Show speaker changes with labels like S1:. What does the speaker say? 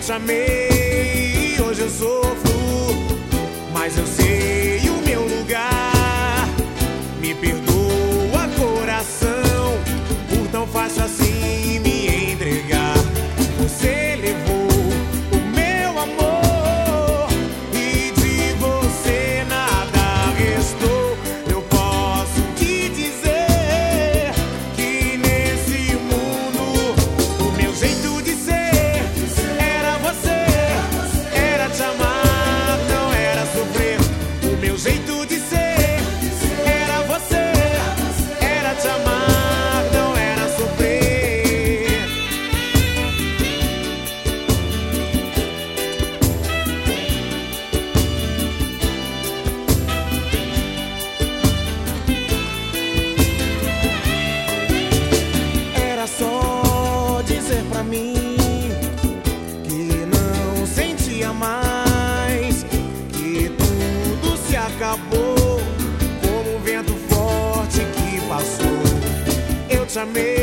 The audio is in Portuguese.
S1: te amei, hoje eu sofro, mas eu sei o meu lugar. Me perdoa, coração, por tão fácil assim me entregar. Você levou o meu amor e de você nada restou. Eu posso te dizer que nesse mundo o meu jeito de ser era você, era te amar, não era sofrer. O meu jeito de ser era você, era te amar, não era sofrer. Era só dizer pra mim que não sentia mais, que tudo se acabou como um vento forte que passou. Eu te amei,